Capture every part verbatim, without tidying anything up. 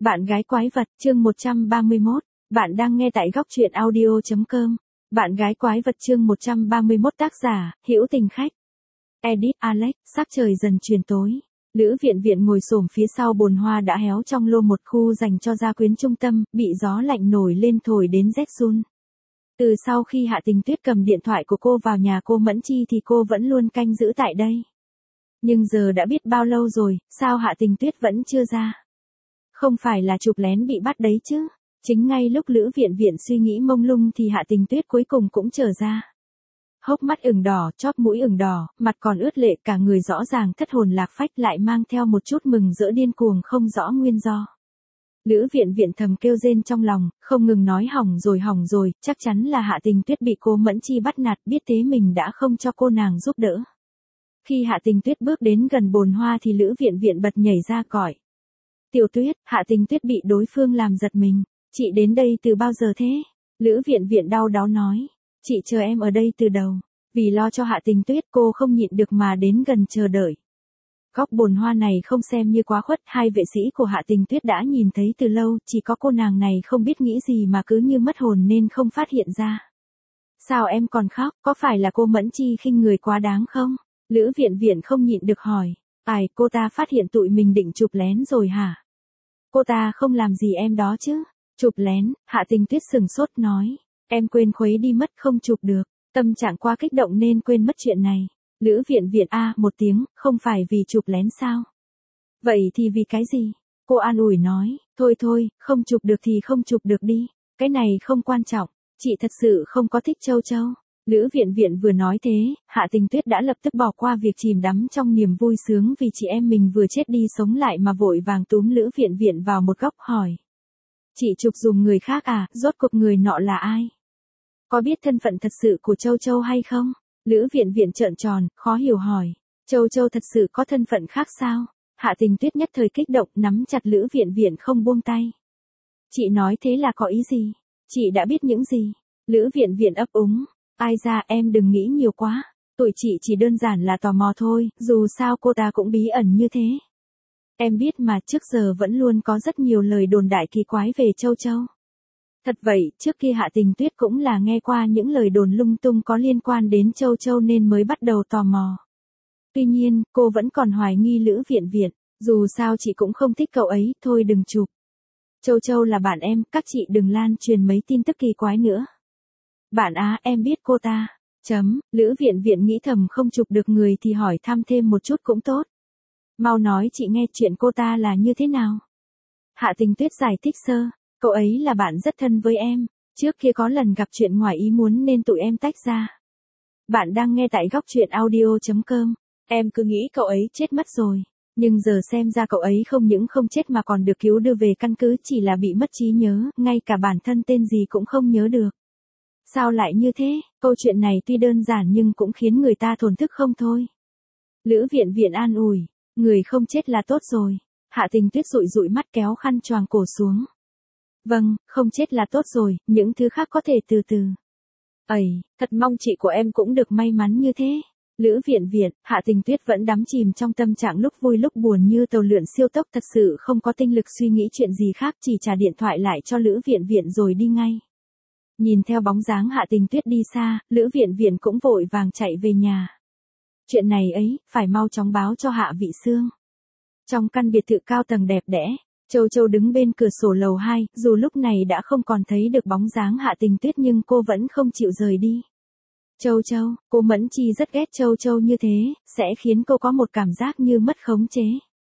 Bạn gái quái vật, chương một trăm ba mươi mốt. Bạn đang nghe tại góc truyện audio chấm com. Bạn gái quái vật chương một trăm ba mươi mốt, tác giả, Hữu Tình Khách. Edit Alex, sắc trời dần chuyển tối. Lữ Viện Viện ngồi xổm phía sau bồn hoa đã héo trong lô một khu dành cho gia quyến trung tâm, bị gió lạnh nổi lên thổi đến rét run. Từ sau khi Hạ Tình Tuyết cầm điện thoại của cô vào nhà cô Mẫn Chi thì cô vẫn luôn canh giữ tại đây. Nhưng giờ đã biết bao lâu rồi, sao Hạ Tình Tuyết vẫn chưa ra? Không phải là chụp lén bị bắt đấy chứ? Chính ngay lúc Lữ Viện Viện suy nghĩ mông lung thì Hạ Tình Tuyết cuối cùng cũng trở ra. Hốc mắt ửng đỏ, chóp mũi ửng đỏ, mặt còn ướt lệ, cả người rõ ràng thất hồn lạc phách, lại mang theo một chút mừng rỡ điên cuồng không rõ nguyên do. Lữ Viện Viện thầm kêu rên trong lòng, không ngừng nói hỏng rồi hỏng rồi, chắc chắn là Hạ Tình Tuyết bị cô Mẫn Chi bắt nạt, biết thế mình đã không cho cô nàng giúp đỡ. Khi Hạ Tình Tuyết bước đến gần bồn hoa thì Lữ Viện Viện bật nhảy ra gọi. Tiểu Tuyết, Hạ Tình Tuyết bị đối phương làm giật mình. Chị đến đây từ bao giờ thế? Lữ Viện Viện đau đáu nói. Chị chờ em ở đây từ đầu. Vì lo cho Hạ Tình Tuyết cô không nhịn được mà đến gần chờ đợi. Góc bồn hoa này không xem như quá khuất, hai vệ sĩ của Hạ Tình Tuyết đã nhìn thấy từ lâu, chỉ có cô nàng này không biết nghĩ gì mà cứ như mất hồn nên không phát hiện ra. Sao em còn khóc, có phải là cô Mẫn Chi khinh người quá đáng không? Lữ Viện Viện không nhịn được hỏi. Ai, cô ta phát hiện tụi mình định chụp lén rồi hả? Cô ta không làm gì em đó chứ? Chụp lén, Hạ Tình Tuyết sừng sốt nói. Em quên khuấy đi mất không chụp được. Tâm trạng quá kích động nên quên mất chuyện này. Lữ Viện Viện a à, một tiếng, không phải vì chụp lén sao? Vậy thì vì cái gì? Cô an ủi nói. Thôi thôi, không chụp được thì không chụp được đi. Cái này không quan trọng. Chị thật sự không có thích Châu Châu. Lữ Viện Viện vừa nói thế, Hạ Tình Tuyết đã lập tức bỏ qua việc chìm đắm trong niềm vui sướng vì chị em mình vừa chết đi sống lại mà vội vàng túm Lữ Viện Viện vào một góc hỏi. Chị chụp dùng người khác à, rốt cuộc người nọ là ai? Có biết thân phận thật sự của Châu Châu hay không? Lữ Viện Viện trợn tròn, khó hiểu hỏi. Châu Châu thật sự có thân phận khác sao? Hạ Tình Tuyết nhất thời kích động nắm chặt Lữ Viện Viện không buông tay. Chị nói thế là có ý gì? Chị đã biết những gì? Lữ Viện Viện ấp úng. Ai ra em đừng nghĩ nhiều quá. Tụi chị chỉ đơn giản là tò mò thôi, dù sao cô ta cũng bí ẩn như thế. Em biết mà trước giờ vẫn luôn có rất nhiều lời đồn đại kỳ quái về Châu Châu. Thật vậy, trước kia Hạ Tình Tuyết cũng là nghe qua những lời đồn lung tung có liên quan đến Châu Châu nên mới bắt đầu tò mò. Tuy nhiên, cô vẫn còn hoài nghi Lữ Viện Viện, dù sao chị cũng không thích cậu ấy, thôi đừng chụp. Châu Châu là bạn em, các chị đừng lan truyền mấy tin tức kỳ quái nữa. Bạn á, em biết cô ta. Chấm, Lữ Viện Viện nghĩ thầm không chụp được người thì hỏi thăm thêm một chút cũng tốt. Mau nói chị nghe chuyện cô ta là như thế nào. Hạ Tình Tuyết giải thích sơ, cậu ấy là bạn rất thân với em, trước kia có lần gặp chuyện ngoài ý muốn nên tụi em tách ra. Bạn đang nghe tại góc truyện audio chấm com, em cứ nghĩ cậu ấy chết mất rồi, nhưng giờ xem ra cậu ấy không những không chết mà còn được cứu đưa về căn cứ, chỉ là bị mất trí nhớ, ngay cả bản thân tên gì cũng không nhớ được. Sao lại như thế, câu chuyện này tuy đơn giản nhưng cũng khiến người ta thổn thức không thôi. Lữ Viện Viện an ủi, người không chết là tốt rồi. Hạ Tình Tuyết dụi dụi mắt kéo khăn choàng cổ xuống. Vâng, không chết là tốt rồi, những thứ khác có thể từ từ. Ây, thật mong chị của em cũng được may mắn như thế. Lữ Viện Viện, Hạ Tình Tuyết vẫn đắm chìm trong tâm trạng lúc vui lúc buồn như tàu lượn siêu tốc, thật sự không có tinh lực suy nghĩ chuyện gì khác, chỉ trả điện thoại lại cho Lữ Viện Viện rồi đi ngay. Nhìn theo bóng dáng Hạ Tình Tuyết đi xa, Lữ Viện Viện cũng vội vàng chạy về nhà. Chuyện này ấy, phải mau chóng báo cho Hạ Vị Sương. Trong căn biệt thự cao tầng đẹp đẽ, Châu Châu đứng bên cửa sổ lầu hai, dù lúc này đã không còn thấy được bóng dáng Hạ Tình Tuyết nhưng cô vẫn không chịu rời đi. Châu Châu, cô Mẫn Chi rất ghét Châu Châu như thế, sẽ khiến cô có một cảm giác như mất khống chế.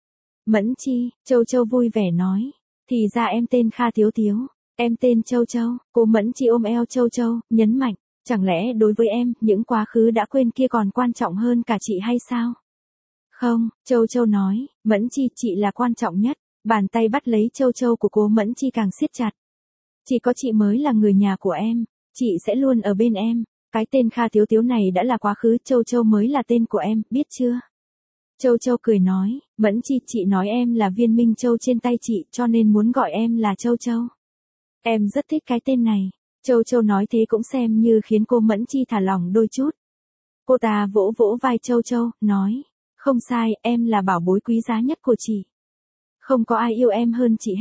Mẫn Chi, Châu Châu vui vẻ nói, thì ra em tên Kha Thiếu Thiếu. Em tên Châu Châu, cô Mẫn Chi ôm eo Châu Châu, nhấn mạnh, chẳng lẽ đối với em, những quá khứ đã quên kia còn quan trọng hơn cả chị hay sao? Không, Châu Châu nói, Mẫn Chi, chị là quan trọng nhất. Bàn tay bắt lấy Châu Châu của cô Mẫn Chi càng siết chặt. Chỉ có chị mới là người nhà của em, chị sẽ luôn ở bên em. Cái tên Kha Thiếu Thiếu này đã là quá khứ, Châu Châu mới là tên của em, biết chưa? Châu Châu cười nói, Mẫn Chi, chị nói em là viên minh châu trên tay chị cho nên muốn gọi em là Châu Châu. Em rất thích cái tên này. Châu Châu nói thế cũng xem như khiến cô Mẫn Chi thả lỏng đôi chút. Cô ta vỗ vỗ vai Châu Châu, nói, không sai, em là bảo bối quý giá nhất của chị. Không có ai yêu em hơn chị hết.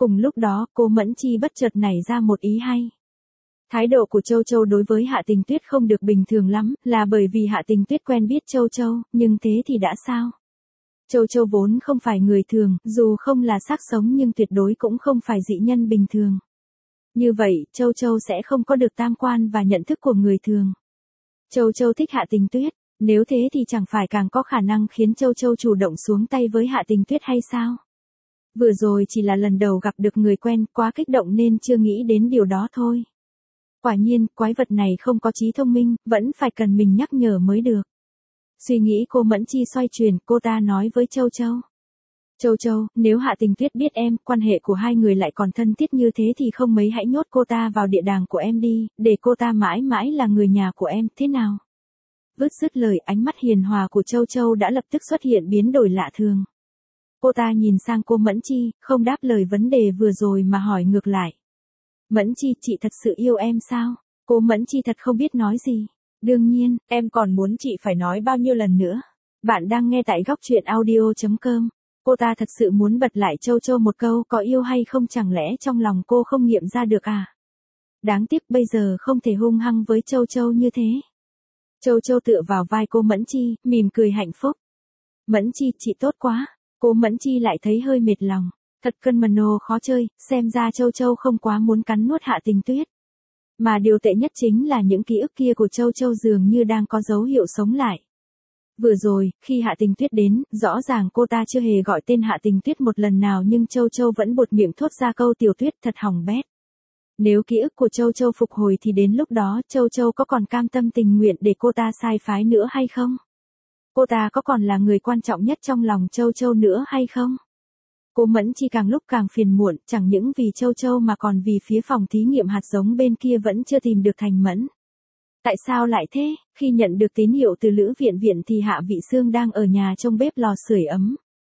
Cùng lúc đó, cô Mẫn Chi bất chợt nảy ra một ý hay. Thái độ của Châu Châu đối với Hạ Tình Tuyết không được bình thường lắm, là bởi vì Hạ Tình Tuyết quen biết Châu Châu, nhưng thế thì đã sao? Châu Châu vốn không phải người thường, dù không là xác sống nhưng tuyệt đối cũng không phải dị nhân bình thường. Như vậy, Châu Châu sẽ không có được tam quan và nhận thức của người thường. Châu Châu thích Hạ Tình Tuyết, nếu thế thì chẳng phải càng có khả năng khiến Châu Châu chủ động xuống tay với Hạ Tình Tuyết hay sao? Vừa rồi chỉ là lần đầu gặp được người quen, quá kích động nên chưa nghĩ đến điều đó thôi. Quả nhiên, quái vật này không có trí thông minh, vẫn phải cần mình nhắc nhở mới được. Suy nghĩ cô Mẫn Chi xoay chuyển, cô ta nói với Châu Châu. Châu Châu, nếu Hạ Tình Tuyết biết em, quan hệ của hai người lại còn thân thiết như thế thì không mấy hãy nhốt cô ta vào địa đàng của em đi, để cô ta mãi mãi là người nhà của em, thế nào? Vứt dứt lời, ánh mắt hiền hòa của Châu Châu đã lập tức xuất hiện biến đổi lạ thường. Cô ta nhìn sang cô Mẫn Chi, không đáp lời vấn đề vừa rồi mà hỏi ngược lại. Mẫn Chi, chị thật sự yêu em sao? Cô Mẫn Chi thật không biết nói gì. Đương nhiên, em còn muốn chị phải nói bao nhiêu lần nữa. Bạn đang nghe tại góc truyện audio chấm com. Cô ta thật sự muốn bật lại Châu Châu một câu, có yêu hay không chẳng lẽ trong lòng cô không nghiệm ra được à? Đáng tiếc bây giờ không thể hung hăng với Châu Châu như thế. Châu Châu tựa vào vai cô Mẫn Chi, mỉm cười hạnh phúc. Mẫn Chi, chị tốt quá. Cô Mẫn Chi lại thấy hơi mệt lòng. Thật cân mần nô khó chơi, xem ra Châu Châu không quá muốn cắn nuốt Hạ Tình Tuyết. Mà điều tệ nhất chính là những ký ức kia của Châu Châu dường như đang có dấu hiệu sống lại. Vừa rồi, khi Hạ Tình Tuyết đến, rõ ràng cô ta chưa hề gọi tên Hạ Tình Tuyết một lần nào nhưng Châu Châu vẫn buột miệng thốt ra câu Tiểu Tuyết thật hỏng bét. Nếu ký ức của Châu Châu phục hồi thì đến lúc đó Châu Châu có còn cam tâm tình nguyện để cô ta sai phái nữa hay không? Cô ta có còn là người quan trọng nhất trong lòng Châu Châu nữa hay không? Cô Mẫn Chi càng lúc càng phiền muộn, chẳng những vì Châu Châu mà còn vì phía phòng thí nghiệm hạt giống bên kia vẫn chưa tìm được Thành Mẫn. Tại sao lại thế? Khi nhận được tín hiệu từ Lữ Viện Viện thì Hạ Vị Sương đang ở nhà trong bếp lò sưởi ấm.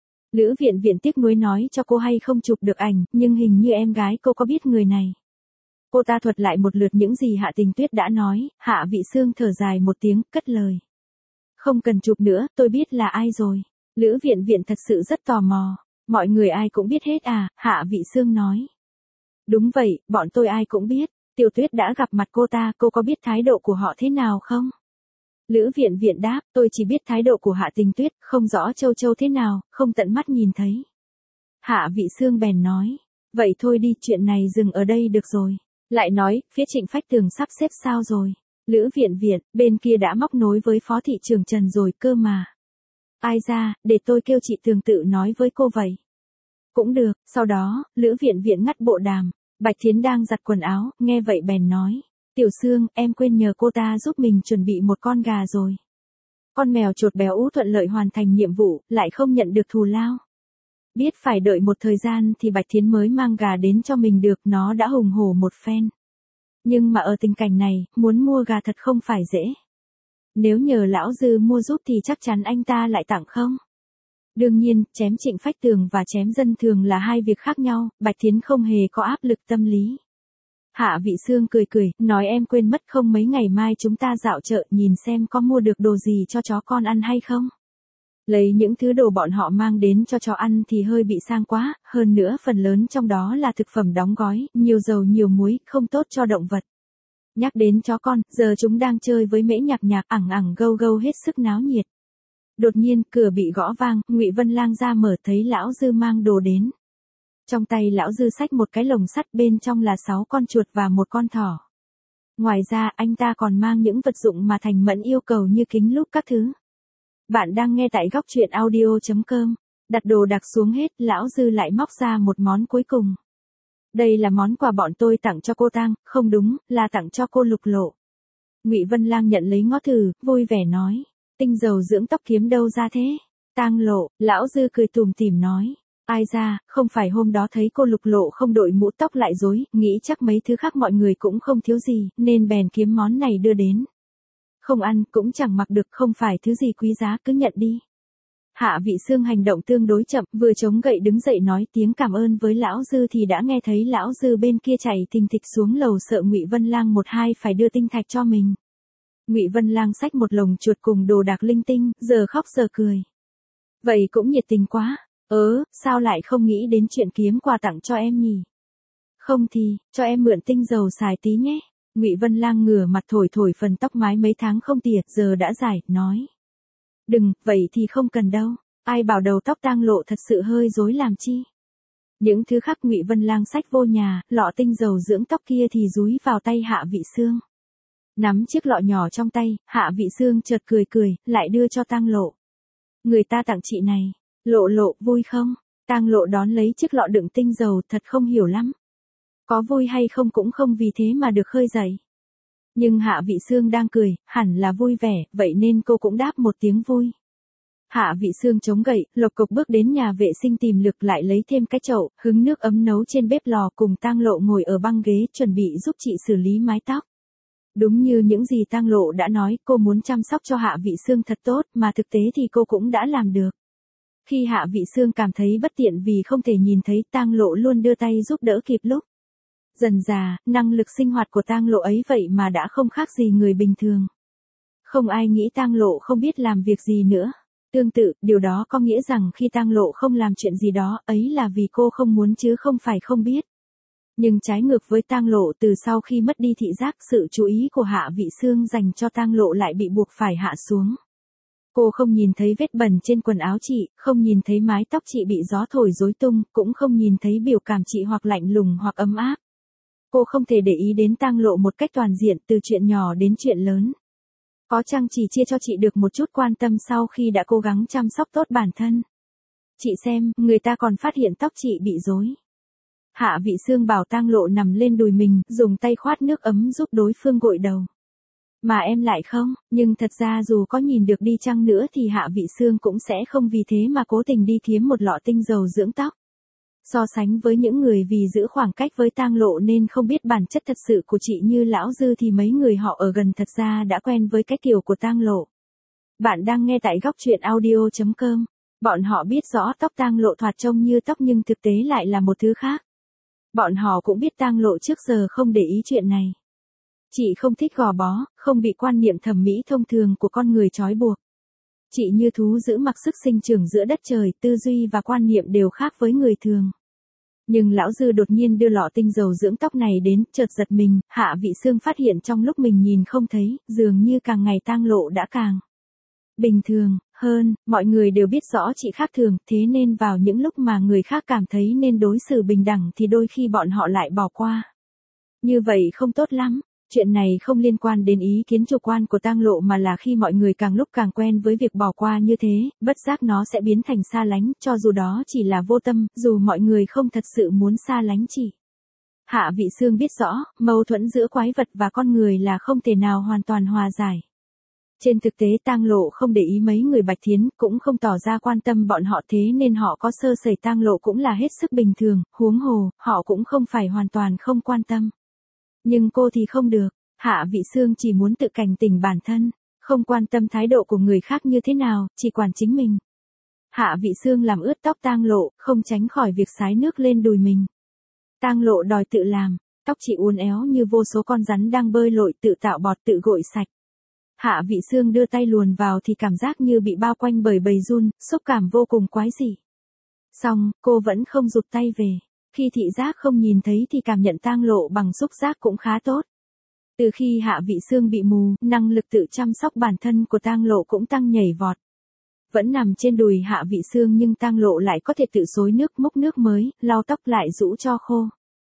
Lữ Viện Viện tiếc nuối nói cho cô hay không chụp được ảnh, nhưng hình như em gái cô có biết người này. Cô ta thuật lại một lượt những gì Hạ Tình Tuyết đã nói, Hạ Vị Sương thở dài một tiếng, cất lời. Không cần chụp nữa, tôi biết là ai rồi. Lữ Viện Viện thật sự rất tò mò. Mọi người ai cũng biết hết à, Hạ Vị Sương nói. Đúng vậy, bọn tôi ai cũng biết. Tiểu Tuyết đã gặp mặt cô ta, cô có biết thái độ của họ thế nào không? Lữ Viện Viện đáp, tôi chỉ biết thái độ của Hạ Tình Tuyết, không rõ Châu Châu thế nào, không tận mắt nhìn thấy. Hạ Vị Sương bèn nói, vậy thôi đi, chuyện này dừng ở đây được rồi. Lại nói, phía Trịnh Phách Tường sắp xếp sao rồi? Lữ Viện Viện, bên kia đã móc nối với Phó Thị Trưởng Trần rồi cơ mà. Ai ra, để tôi kêu chị Tường tự nói với cô vậy. Cũng được, sau đó, Lữ Viện Viện ngắt bộ đàm. Bạch Thiến đang giặt quần áo, nghe vậy bèn nói. Tiểu Sương, em quên nhờ cô ta giúp mình chuẩn bị một con gà rồi. Con mèo chột béo ú thuận lợi hoàn thành nhiệm vụ, lại không nhận được thù lao. Biết phải đợi một thời gian thì Bạch Thiến mới mang gà đến cho mình được, nó đã hùng hổ một phen. Nhưng mà ở tình cảnh này, muốn mua gà thật không phải dễ. Nếu nhờ lão Dư mua giúp thì chắc chắn anh ta lại tặng không? Đương nhiên, chém Trịnh Phách Tường và chém dân thường là hai việc khác nhau, Bạch Thiến không hề có áp lực tâm lý. Hạ Vị Sương cười cười, nói em quên mất không mấy ngày mai chúng ta dạo chợ nhìn xem có mua được đồ gì cho chó con ăn hay không? Lấy những thứ đồ bọn họ mang đến cho chó ăn thì hơi bị sang quá, hơn nữa phần lớn trong đó là thực phẩm đóng gói, nhiều dầu nhiều muối, không tốt cho động vật. Nhắc đến chó con, giờ chúng đang chơi với mễ nhạc nhạc ẳng ẳng gâu gâu hết sức náo nhiệt. Đột nhiên, cửa bị gõ vang, Ngụy Vân Lang ra mở thấy lão Dư mang đồ đến. Trong tay lão Dư xách một cái lồng sắt, bên trong là sáu con chuột và một con thỏ. Ngoài ra, anh ta còn mang những vật dụng mà Thành Mẫn yêu cầu như kính lúp các thứ. Bạn đang nghe tại góc truyện audio chấm com. Đặt đồ đạc xuống hết, lão Dư lại móc ra một món cuối cùng. Đây là món quà bọn tôi tặng cho cô Tang, không đúng, là tặng cho cô Lục Lộ. Ngụy Vân Lang nhận lấy ngó thử, vui vẻ nói. Tinh dầu dưỡng tóc kiếm đâu ra thế? Tang Lộ, lão Dư cười tủm tỉm nói. Ai ra, không phải hôm đó thấy cô Lục Lộ không đội mũ tóc lại dối, nghĩ chắc mấy thứ khác mọi người cũng không thiếu gì, nên bèn kiếm món này đưa đến. Không ăn, cũng chẳng mặc được, không phải thứ gì quý giá, cứ nhận đi. Hạ Vị Sương hành động tương đối chậm, vừa chống gậy đứng dậy nói tiếng cảm ơn với lão Dư thì đã nghe thấy lão Dư bên kia chạy thình thịch xuống lầu sợ Ngụy Vân Lang một hai phải đưa tinh thạch cho mình. Ngụy Vân Lang xách một lồng chuột cùng đồ đạc linh tinh, giờ khóc giờ cười. Vậy cũng nhiệt tình quá. Ớ, sao lại không nghĩ đến chuyện kiếm quà tặng cho em nhỉ? Không thì, cho em mượn tinh dầu xài tí nhé. Ngụy Vân Lang ngửa mặt thổi thổi phần tóc mái mấy tháng không tỉa, giờ đã dài, nói. Đừng, vậy thì không cần đâu. Ai bảo đầu tóc tang lộ thật sự hơi rối làm chi. Những thứ khác Ngụy Vân Lang xách vô nhà, lọ tinh dầu dưỡng tóc kia thì dúi vào tay Hạ Vị Xương. Nắm chiếc lọ nhỏ trong tay, Hạ Vị Xương chợt cười cười, lại đưa cho tang lộ. Người ta tặng chị này, lộ lộ, vui không? Tang lộ đón lấy chiếc lọ đựng tinh dầu, thật không hiểu lắm. Có vui hay không cũng không vì thế mà được khơi dậy. Nhưng Hạ Vị Xương đang cười, hẳn là vui vẻ, vậy nên cô cũng đáp một tiếng vui. Hạ Vị Xương chống gậy, lộc cộc bước đến nhà vệ sinh tìm lực, lại lấy thêm cái chậu, hứng nước ấm nấu trên bếp lò, cùng tang lộ ngồi ở băng ghế chuẩn bị giúp chị xử lý mái tóc. Đúng như những gì tang lộ đã nói, cô muốn chăm sóc cho Hạ Vị Xương thật tốt, mà thực tế thì cô cũng đã làm được. Khi Hạ Vị Xương cảm thấy bất tiện vì không thể nhìn thấy, tang lộ luôn đưa tay giúp đỡ kịp lúc. Dần dà, năng lực sinh hoạt của tang lộ ấy vậy mà đã không khác gì người bình thường. Không ai nghĩ tang lộ không biết làm việc gì nữa. Tương tự, điều đó có nghĩa rằng khi tang lộ không làm chuyện gì đó, ấy là vì cô không muốn chứ không phải không biết. Nhưng trái ngược với tang lộ, từ sau khi mất đi thị giác, sự chú ý của Hạ Vị Xương dành cho tang lộ lại bị buộc phải hạ xuống. Cô không nhìn thấy vết bẩn trên quần áo chị, không nhìn thấy mái tóc chị bị gió thổi rối tung, cũng không nhìn thấy biểu cảm chị hoặc lạnh lùng hoặc ấm áp. Cô không thể để ý đến tang lộ một cách toàn diện, từ chuyện nhỏ đến chuyện lớn. Có chăng chỉ chia cho chị được một chút quan tâm sau khi đã cố gắng chăm sóc tốt bản thân. Chị xem, người ta còn phát hiện tóc chị bị rối. Hạ Vị Xương bảo tang lộ nằm lên đùi mình, dùng tay khoát nước ấm giúp đối phương gội đầu. Mà em lại không, nhưng thật ra dù có nhìn được đi chăng nữa thì Hạ Vị Xương cũng sẽ không vì thế mà cố tình đi kiếm một lọ tinh dầu dưỡng tóc. So sánh với những người vì giữ khoảng cách với tang lộ nên không biết bản chất thật sự của chị như lão Dư, thì mấy người họ ở gần thật ra đã quen với cái kiểu của tang lộ. Bạn đang nghe tại góc truyện audio chấm com. Bọn họ biết rõ tóc tang lộ thoạt trông như tóc nhưng thực tế lại là một thứ khác. Bọn họ cũng biết tang lộ trước giờ không để ý chuyện này. Chị không thích gò bó, không bị quan niệm thẩm mỹ thông thường của con người trói buộc. Chị như thú giữ mặc sức sinh trưởng giữa đất trời, tư duy và quan niệm đều khác với người thường. Nhưng lão Dư đột nhiên đưa lọ tinh dầu dưỡng tóc này đến, chợt giật mình, Hạ Vị Xương phát hiện trong lúc mình nhìn không thấy, dường như càng ngày tang lộ đã càng bình thường hơn. Mọi người đều biết rõ chị khác thường, thế nên vào những lúc mà người khác cảm thấy nên đối xử bình đẳng thì đôi khi bọn họ lại bỏ qua. Như vậy không tốt lắm. Chuyện này không liên quan đến ý kiến chủ quan của tang lộ, mà là khi mọi người càng lúc càng quen với việc bỏ qua như thế, bất giác nó sẽ biến thành xa lánh, cho dù đó chỉ là vô tâm, dù mọi người không thật sự muốn xa lánh chị. Hạ Vị Xương biết rõ, mâu thuẫn giữa quái vật và con người là không thể nào hoàn toàn hòa giải. Trên thực tế tang lộ không để ý mấy người Bạch Thiến, cũng không tỏ ra quan tâm bọn họ, thế nên họ có sơ sẩy tang lộ cũng là hết sức bình thường, huống hồ, họ cũng không phải hoàn toàn không quan tâm. Nhưng cô thì không được, Hạ Vị Xương chỉ muốn tự cảnh tỉnh bản thân, không quan tâm thái độ của người khác như thế nào, chỉ quản chính mình. Hạ Vị Xương làm ướt tóc tang lộ, không tránh khỏi việc xái nước lên đùi mình. Tang lộ đòi tự làm, tóc chị uốn éo như vô số con rắn đang bơi lội, tự tạo bọt tự gội sạch. Hạ Vị Xương đưa tay luồn vào thì cảm giác như bị bao quanh bởi bầy giun, xúc cảm vô cùng quái dị. Xong, cô vẫn không rụt tay về. Khi thị giác không nhìn thấy thì cảm nhận tang lộ bằng xúc giác cũng khá tốt. Từ khi Hạ Vị Xương bị mù, năng lực tự chăm sóc bản thân của tang lộ cũng tăng nhảy vọt. Vẫn nằm trên đùi Hạ Vị Xương nhưng tang lộ lại có thể tự xối nước, múc nước mới, lau tóc lại rũ cho khô.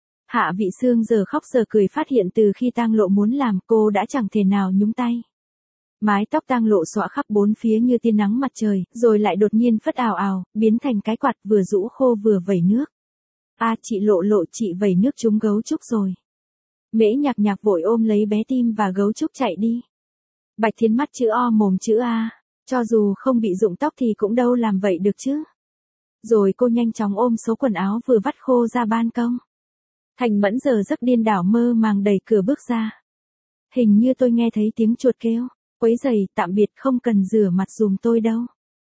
Hạ Vị Xương giờ khóc giờ cười phát hiện từ khi tang lộ muốn làm, cô đã chẳng thể nào nhúng tay. Mái tóc tang lộ xõa khắp bốn phía như tia nắng mặt trời, rồi lại đột nhiên phất ào ào, biến thành cái quạt vừa rũ khô vừa vẩy nước. A à, chị lộ lộ, chị vẩy nước trúng gấu trúc rồi. Mễ Nhạc Nhạc vội ôm lấy bé Tim và gấu trúc chạy đi. Bạch Thiến mắt chữ O mồm chữ A, cho dù không bị rụng tóc thì cũng đâu làm vậy được chứ. Rồi cô nhanh chóng ôm số quần áo vừa vắt khô ra ban công. Thành Mẫn giờ giấc điên đảo mơ màng đẩy cửa bước ra. Hình như tôi nghe thấy tiếng chuột kêu, quấy giày, tạm biệt, không cần rửa mặt giùm tôi đâu.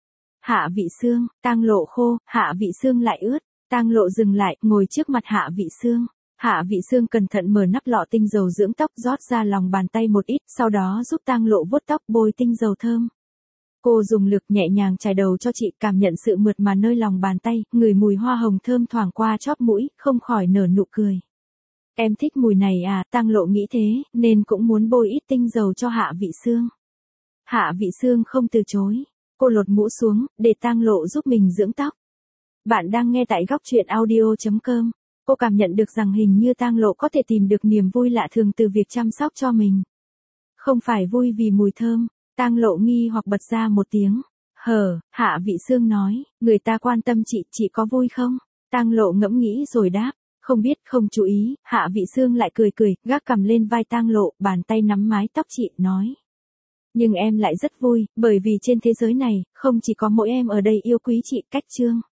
Hạ Vị Xương, tang lộ khô, Hạ Vị Xương lại ướt. Tang lộ dừng lại, ngồi trước mặt Hạ Vị Xương. Hạ Vị Xương cẩn thận mở nắp lọ tinh dầu dưỡng tóc, rót ra lòng bàn tay một ít, sau đó giúp tang lộ vuốt tóc, bôi tinh dầu thơm. Cô dùng lực nhẹ nhàng chải đầu cho chị, cảm nhận sự mượt mà nơi lòng bàn tay, ngửi mùi hoa hồng thơm thoảng qua chóp mũi, không khỏi nở nụ cười. Em thích mùi này à, Tang Lộ nghĩ thế, nên cũng muốn bôi ít tinh dầu cho Hạ Vị Sương. Hạ Vị Sương không từ chối. Cô lột mũ xuống, để Tang Lộ giúp mình dưỡng tóc. Bạn đang nghe tại góc truyện audio chấm com. Cô cảm nhận được rằng hình như Tang Lộ có thể tìm được niềm vui lạ thường từ việc chăm sóc cho mình. Không phải vui vì mùi thơm. Tang Lộ nghi hoặc bật ra một tiếng. Hờ, Hạ Vị Sương nói, người ta quan tâm chị, chị có vui không? Tang Lộ ngẫm nghĩ rồi đáp. Không biết, không chú ý. Hạ Vị Sương lại cười cười, gác cằm lên vai Tang Lộ, bàn tay nắm mái tóc chị, nói. Nhưng em lại rất vui, bởi vì trên thế giới này, không chỉ có mỗi em ở đây yêu quý chị, Cách Trương.